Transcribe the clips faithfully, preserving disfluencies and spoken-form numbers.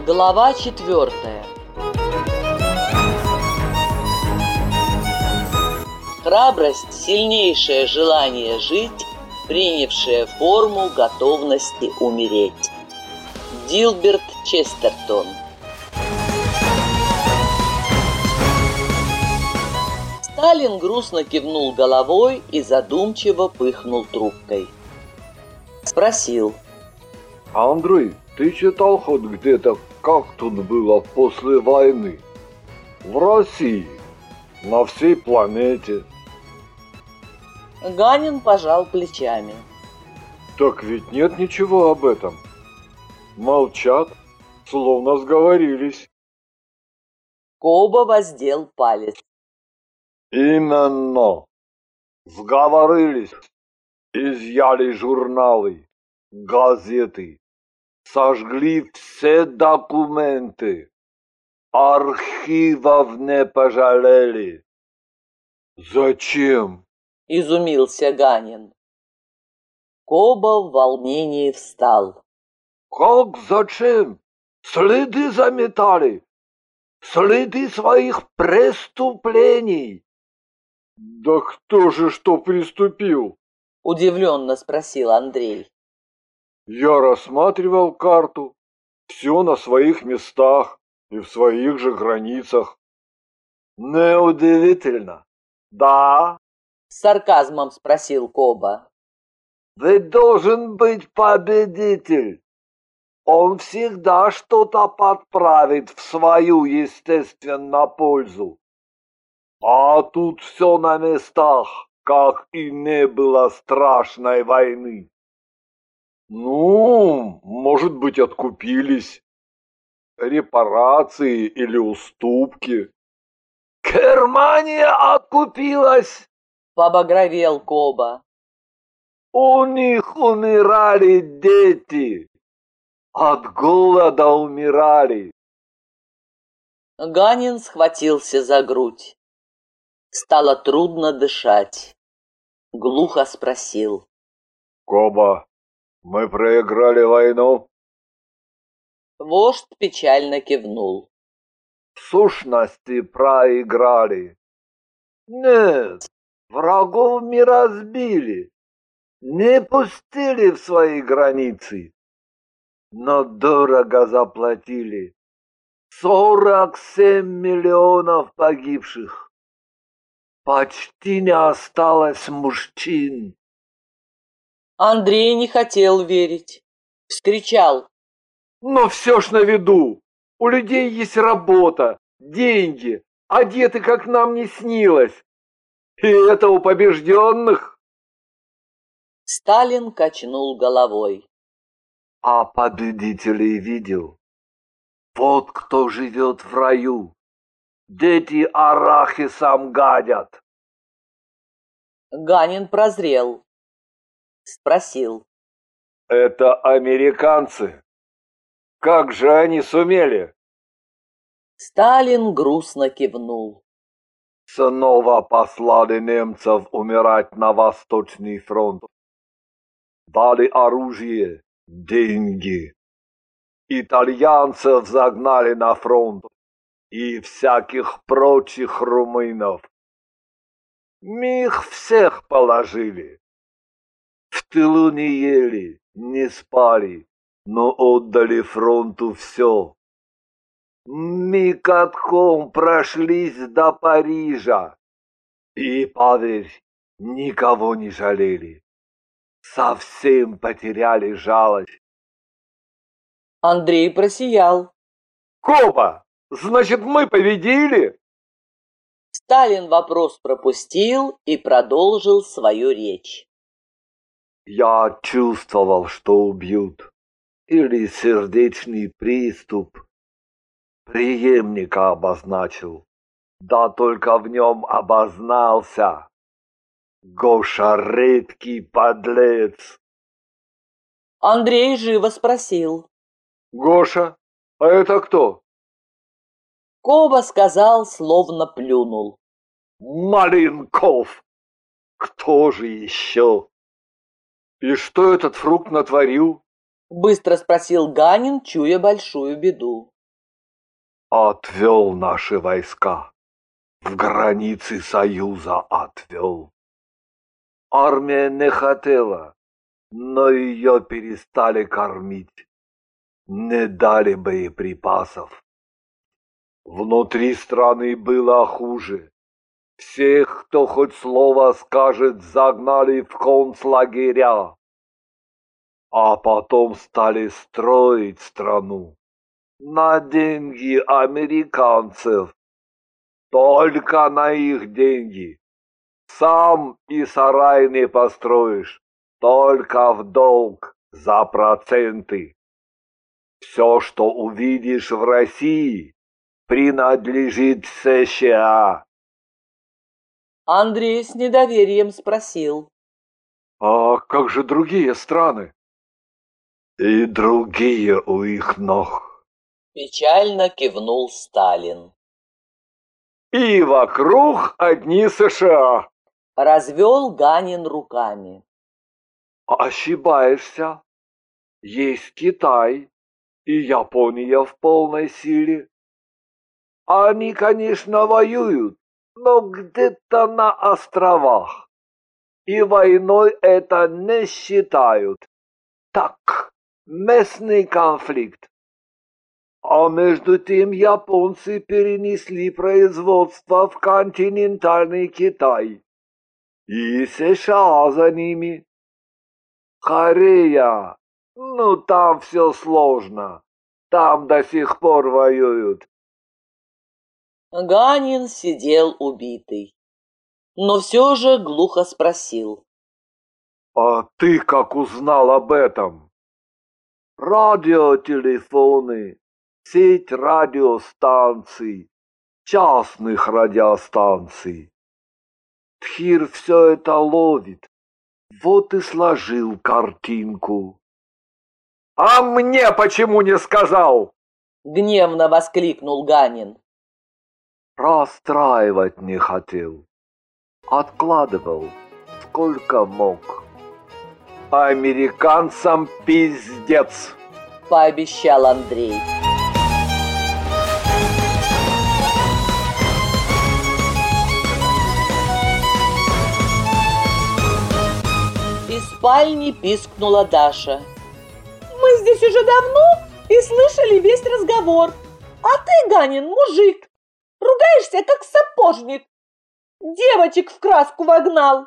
Глава четвертая. Храбрость – сильнейшее желание жить, принявшее форму готовности умереть. Дилберт Честертон. Сталин грустно кивнул головой и задумчиво пыхнул трубкой. Спросил: Андрей, ты читал хоть где-то, как тут было после войны? В России, на всей планете. Ганин пожал плечами. Так ведь нет ничего об этом. Молчат, словно сговорились. Коба воздел палец. Именно. Сговорились. Изъяли журналы, газеты. Сожгли все документы. Архивов не пожалели. Зачем? Изумился Ганин. Коба в волнении встал. Как зачем? Следы заметали. Следы своих преступлений. Да кто же что приступил? Удивленно спросил Андрей. Я рассматривал карту. Все на своих местах и в своих же границах. Неудивительно. Да? С сарказмом спросил Коба. Ведь должен быть победитель. Он всегда что-то подправит в свою, естественно, пользу. А тут все на местах, как и не было страшной войны. Ну, может быть, откупились. Репарации или уступки. Германия откупилась. Побагровел Коба. У них умирали дети. От голода умирали. Ганин схватился за грудь. Стало трудно дышать. Глухо спросил: Коба, мы проиграли войну? Вождь печально кивнул. В сущности, проиграли. Нет, врагов мы разбили. Не пустили в свои границы. Но дорого заплатили. Сорок семь миллионов погибших. Почти не осталось мужчин. Андрей не хотел верить. Вскричал: Но все ж на виду. У людей есть работа, деньги, одеты, как нам не снилось. И это у побежденных. Сталин качнул головой. А победителей видел? Вот кто живет в раю. Дети арахисом гадят. Ганин прозрел. Спросил: Это американцы. Как же они сумели? Сталин грустно кивнул. Снова послали немцев умирать на Восточный фронт. Дали оружие, деньги. Итальянцев загнали на фронт и всяких прочих румынов. Мы их всех положили. В тылу не ели, не спали, но отдали фронту все. Мы катком прошлись до Парижа. И, поверь, никого не жалели. Совсем потеряли жалость. Андрей просиял. Коба, значит, мы победили? Сталин вопрос пропустил и продолжил свою речь. Я чувствовал, что убьют. Или сердечный приступ. Преемника обозначил. Да только в нем обознался. Гоша редкий подлец. Андрей живо спросил: Гоша, а это кто? Коба сказал, словно плюнул: Маленков. Кто же еще? И что этот фрукт натворил? Быстро спросил Ганин, чуя большую беду. Отвел наши войска, в границы Союза отвел. Армия не хотела, но ее перестали кормить, не дали боеприпасов. Внутри страны было хуже. Всех, кто хоть слово скажет, загнали в концлагеря. А потом стали строить страну на деньги американцев. Только на их деньги. Сам и сарай не построишь, только в долг за проценты. Все, что увидишь в России, принадлежит США. Андрей с недоверием спросил. А как же другие страны? И другие у их ног. Печально кивнул Сталин. И вокруг одни США. Развел Ганин руками. Ошибаешься. Есть Китай и Япония в полной силе. Они, конечно, воюют, но где-то на островах. И войной это не считают. Так, местный конфликт. А между тем японцы перенесли производство в континентальный Китай. И США за ними. Корея. Ну, там все сложно. Там до сих пор воюют. Ганин сидел убитый, но все же глухо спросил. А ты как узнал об этом? Радиотелефоны, сеть радиостанций, частных радиостанций. Тхир все это ловит. Вот и сложил картинку. А мне почему не сказал? Гневно воскликнул Ганин. Расстраивать не хотел. Откладывал, сколько мог. Американцам пиздец, пообещал Андрей. Из спальни пискнула Даша. Мы здесь уже давно и слышали весь разговор. А ты, Ганин, мужик, ругаешься, как сапожник. Девочек в краску вогнал.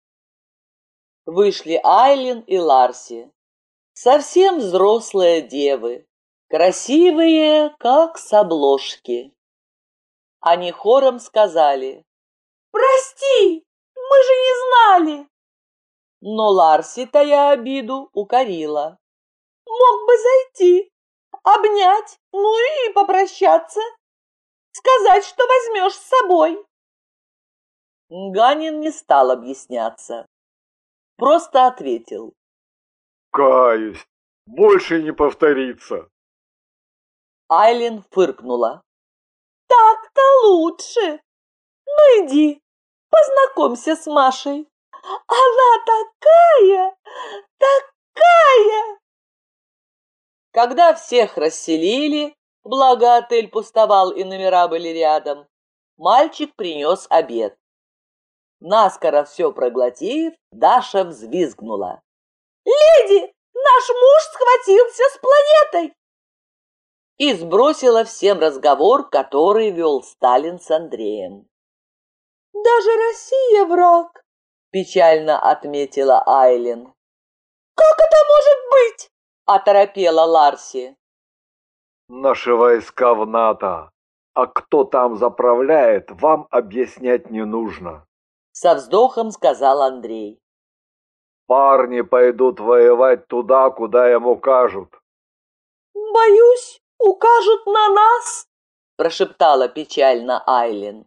Вышли Айлин и Ларси. Совсем взрослые девы, красивые, как с обложки. Они хором сказали: «Прости, мы же не знали!» Но Ларси, тая обиду, укорила: «Мог бы зайти, обнять, ну и попрощаться, сказать, что возьмешь с собой». Ганин не стал объясняться, просто ответил: каюсь, больше не повторится. Айлин фыркнула: «Так-то лучше. Ну иди, познакомься с Машей. Она такая, такая!» Когда всех расселили, благо отель пустовал и номера были рядом, мальчик принес обед. Наскоро все проглотив, Даша взвизгнула: «Леди, наш муж схватился с планетой!» И сбросила всем разговор, который вел Сталин с Андреем. «Даже Россия враг», – печально отметила Айлин. «Как это может быть?» – оторопела Ларси. Наши войска в НАТО, а кто там заправляет, вам объяснять не нужно. Со вздохом сказал Андрей. Парни пойдут воевать туда, куда им укажут. «Боюсь, укажут на нас», – прошептала печально Айлин.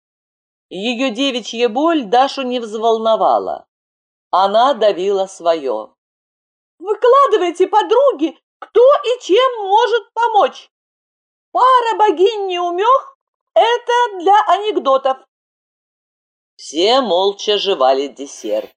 Ее девичья боль Дашу не взволновала. Она давила свое. «Выкладывайте, подруги, кто и чем может помочь. Пара богинь-неумех – это для анекдотов». Все молча жевали десерт.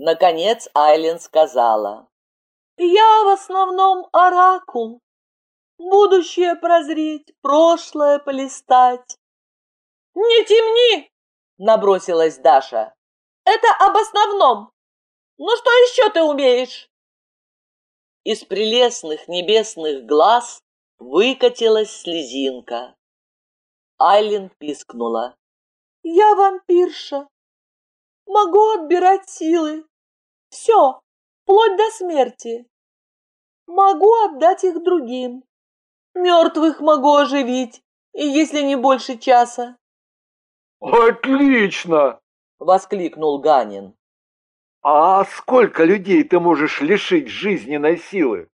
Наконец Айлин сказала: «Я в основном оракул. будущее прозреть, прошлое полистать. Не темни, набросилась Даша. Это об основном. Ну что еще ты умеешь? Из прелестных небесных глаз выкатилась слезинка. Айлин пискнула. Я вампирша. Могу отбирать силы. Все, вплоть до смерти. Могу отдать их другим. Мертвых могу оживить, если не больше часа. Отлично! Воскликнул Ганин. А сколько людей ты можешь лишить жизненной силы?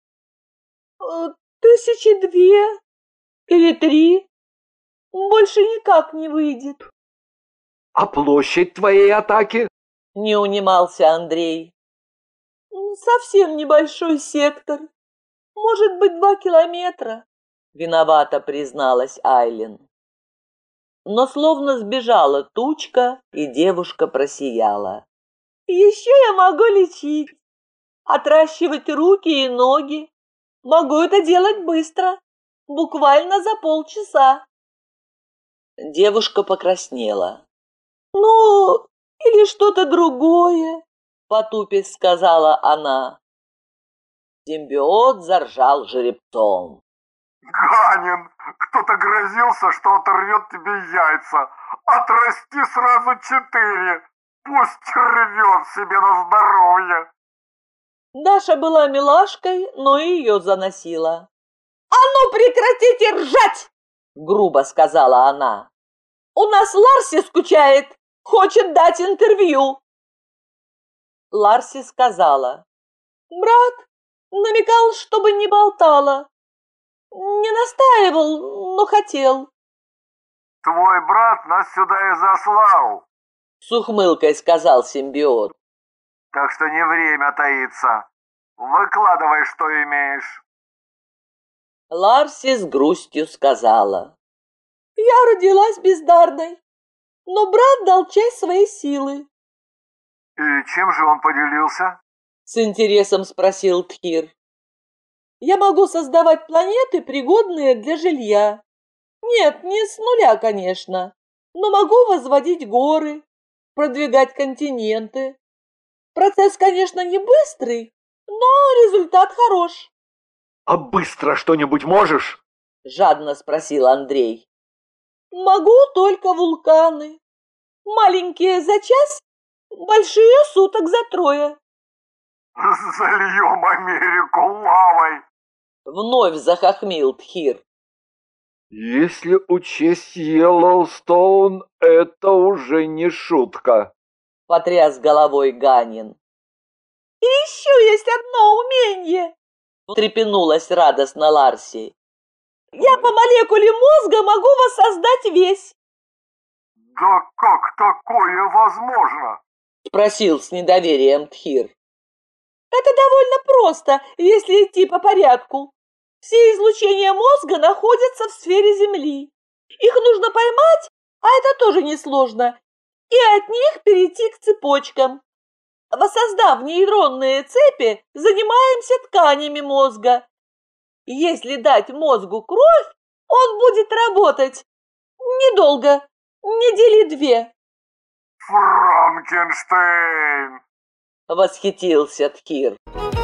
Тысячи две или три. Больше никак не выйдет. А площадь твоей атаки? Не унимался Андрей. Совсем небольшой сектор. Может быть, два километра. Виновато призналась Айлин. Но словно сбежала тучка, и девушка просияла. Еще я могу лечить, отращивать руки и ноги. Могу это делать быстро, буквально за полчаса. Девушка покраснела. Ну, или что-то другое, потупясь сказала она. Симбиот заржал жеребцом. Ганин, кто-то грозился, что оторвет тебе яйца. Отрасти сразу четыре. Пусть рвет себе на здоровье. Даша была милашкой, но и ее заносила. «А ну прекратите ржать!» — грубо сказала она. «У нас Ларси скучает, хочет дать интервью». Ларси сказала. «Брат намекал, чтобы не болтала. Не настаивал, но хотел». Твой брат нас сюда и заслал, с ухмылкой сказал симбиот. так что не время таиться. Выкладывай, что имеешь. Ларси с грустью сказала. Я родилась бездарной, но брат дал часть своей силы. И чем же он поделился? С интересом спросил Тхир. Я могу создавать планеты, пригодные для жилья. Нет, не с нуля, конечно, но могу возводить горы, продвигать континенты. Процесс, конечно, не быстрый, но результат хорош. А быстро что-нибудь можешь? Жадно спросил Андрей. Могу только вулканы. Маленькие за час, большие суток за трое. Зальем Америку лавой. Вновь захохмил Тхир. Если учесть Йеллоустоун, это уже не шутка. Потряс головой Ганин. И еще есть одно умение. Встрепенулась радостно Ларси. Я по молекуле мозга могу воссоздать весь. Да как такое возможно? Спросил с недоверием Тхир. Это довольно просто, если идти по порядку. Все излучения мозга находятся в сфере Земли. Их нужно поймать, а это тоже несложно, и от них перейти к цепочкам. Воссоздав нейронные цепи, занимаемся тканями мозга. Если дать мозгу кровь, он будет работать недолго, недели две. Франкенштейн! Восхитился Тхир.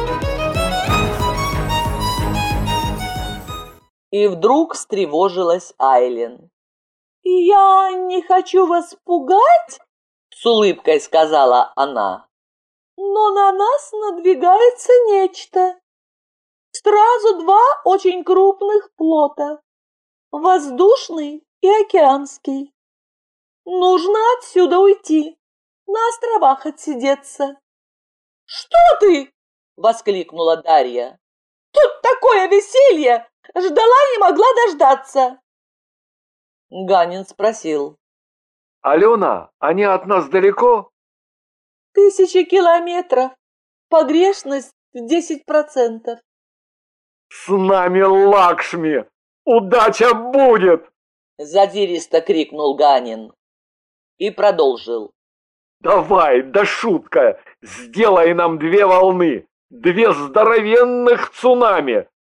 И вдруг встревожилась Айлин. «Я не хочу вас пугать», — с улыбкой сказала она, «но на нас надвигается нечто. Сразу два очень крупных флота, воздушный и океанский. Нужно отсюда уйти, на островах отсидеться». «Что ты?» — воскликнула Дарья. «Тут такое веселье! Ждала, не могла дождаться!» Ганин спросил. Алена, они от нас далеко? Тысячи километров. Погрешность в десять процентов. С нами Лакшми! Удача будет! Задиристо крикнул Ганин. И продолжил. Давай, да шутка, сделай нам две волны, две здоровенных цунами.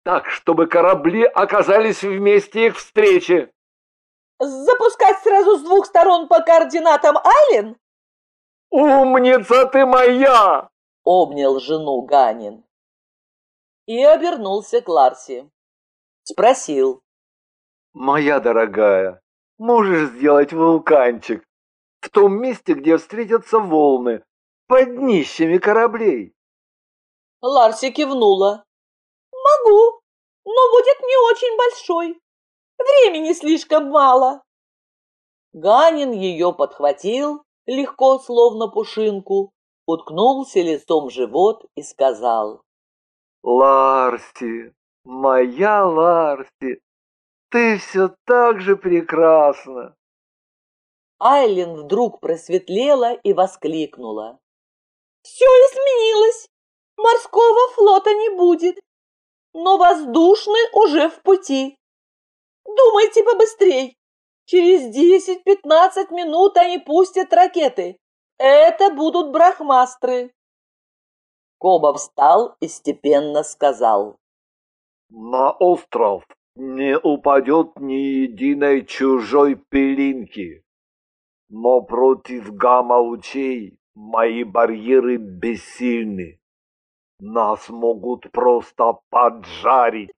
так, чтобы корабли оказались в месте их встречи. Запускать сразу с двух сторон по координатам Айлен? Умница ты моя! Обнял жену Ганин. И обернулся к Ларси. Спросил. Моя дорогая, можешь сделать вулканчик в том месте, где встретятся волны, под днищами кораблей? Ларси кивнула. Могу, но будет не очень большой. Времени слишком мало. Ганин ее подхватил, легко, словно пушинку, уткнулся лицом в живот и сказал. Ларси, моя Ларси, ты все так же прекрасна. Айлен вдруг просветлела и воскликнула. Все изменилось. Морского флота не будет, но воздушный уже в пути. Думайте побыстрей. Через десять-пятнадцать минут они пустят ракеты. Это будут брахмастры. Коба встал и степенно сказал. На остров не упадет ни единой чужой пылинки, но против гамма-лучей мои барьеры бессильны. Нас могут просто поджарить.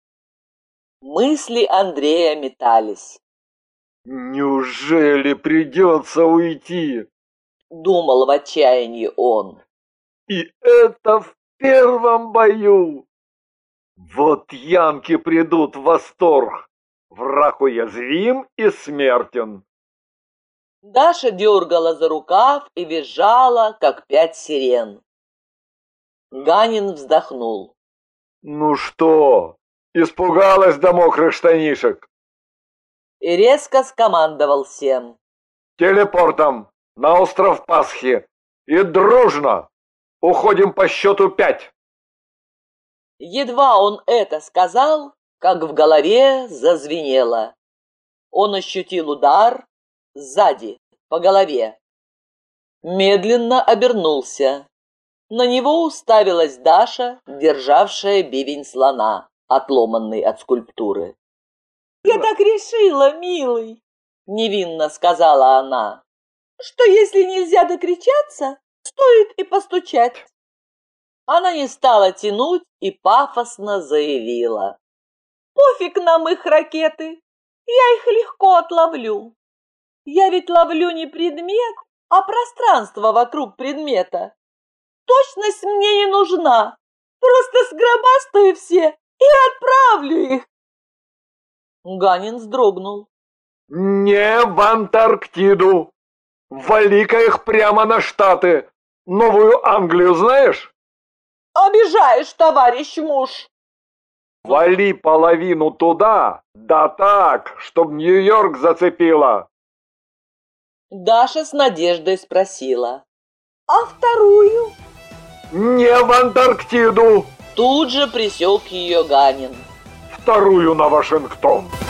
Мысли Андрея метались. Неужели придется уйти? Думал в отчаянии он. И это в первом бою. Вот янки придут в восторг. Враг уязвим и смертен. Даша дергала за рукав и визжала, как пять сирен. Ганин вздохнул. Ну что, испугалась до мокрых штанишек? И резко скомандовал всем. Телепортом на остров Пасхи. И дружно уходим по счету пять. Едва он это сказал, как в голове зазвенело. Он ощутил удар сзади, по голове. Медленно обернулся. На него уставилась Даша, державшая бивень слона, отломанный от скульптуры. «Я так решила, милый!» — невинно сказала она, «что если нельзя докричаться, стоит и постучать». Она не стала тянуть и пафосно заявила. «Пофиг нам их ракеты, я их легко отловлю. Я ведь ловлю не предмет, а пространство вокруг предмета. Точность мне не нужна, просто сгробастаю все и отправлю их». Ганин вздрогнул. Не в Антарктиду. Вали-ка их прямо на Штаты. Новую Англию знаешь? «Обижаешь, товарищ муж!» Вали половину туда, да так, чтоб Нью-Йорк зацепило. Даша с надеждой спросила. «А вторую?» Не в Антарктиду. Тут же пресек ее Ганин. Вторую на Вашингтон.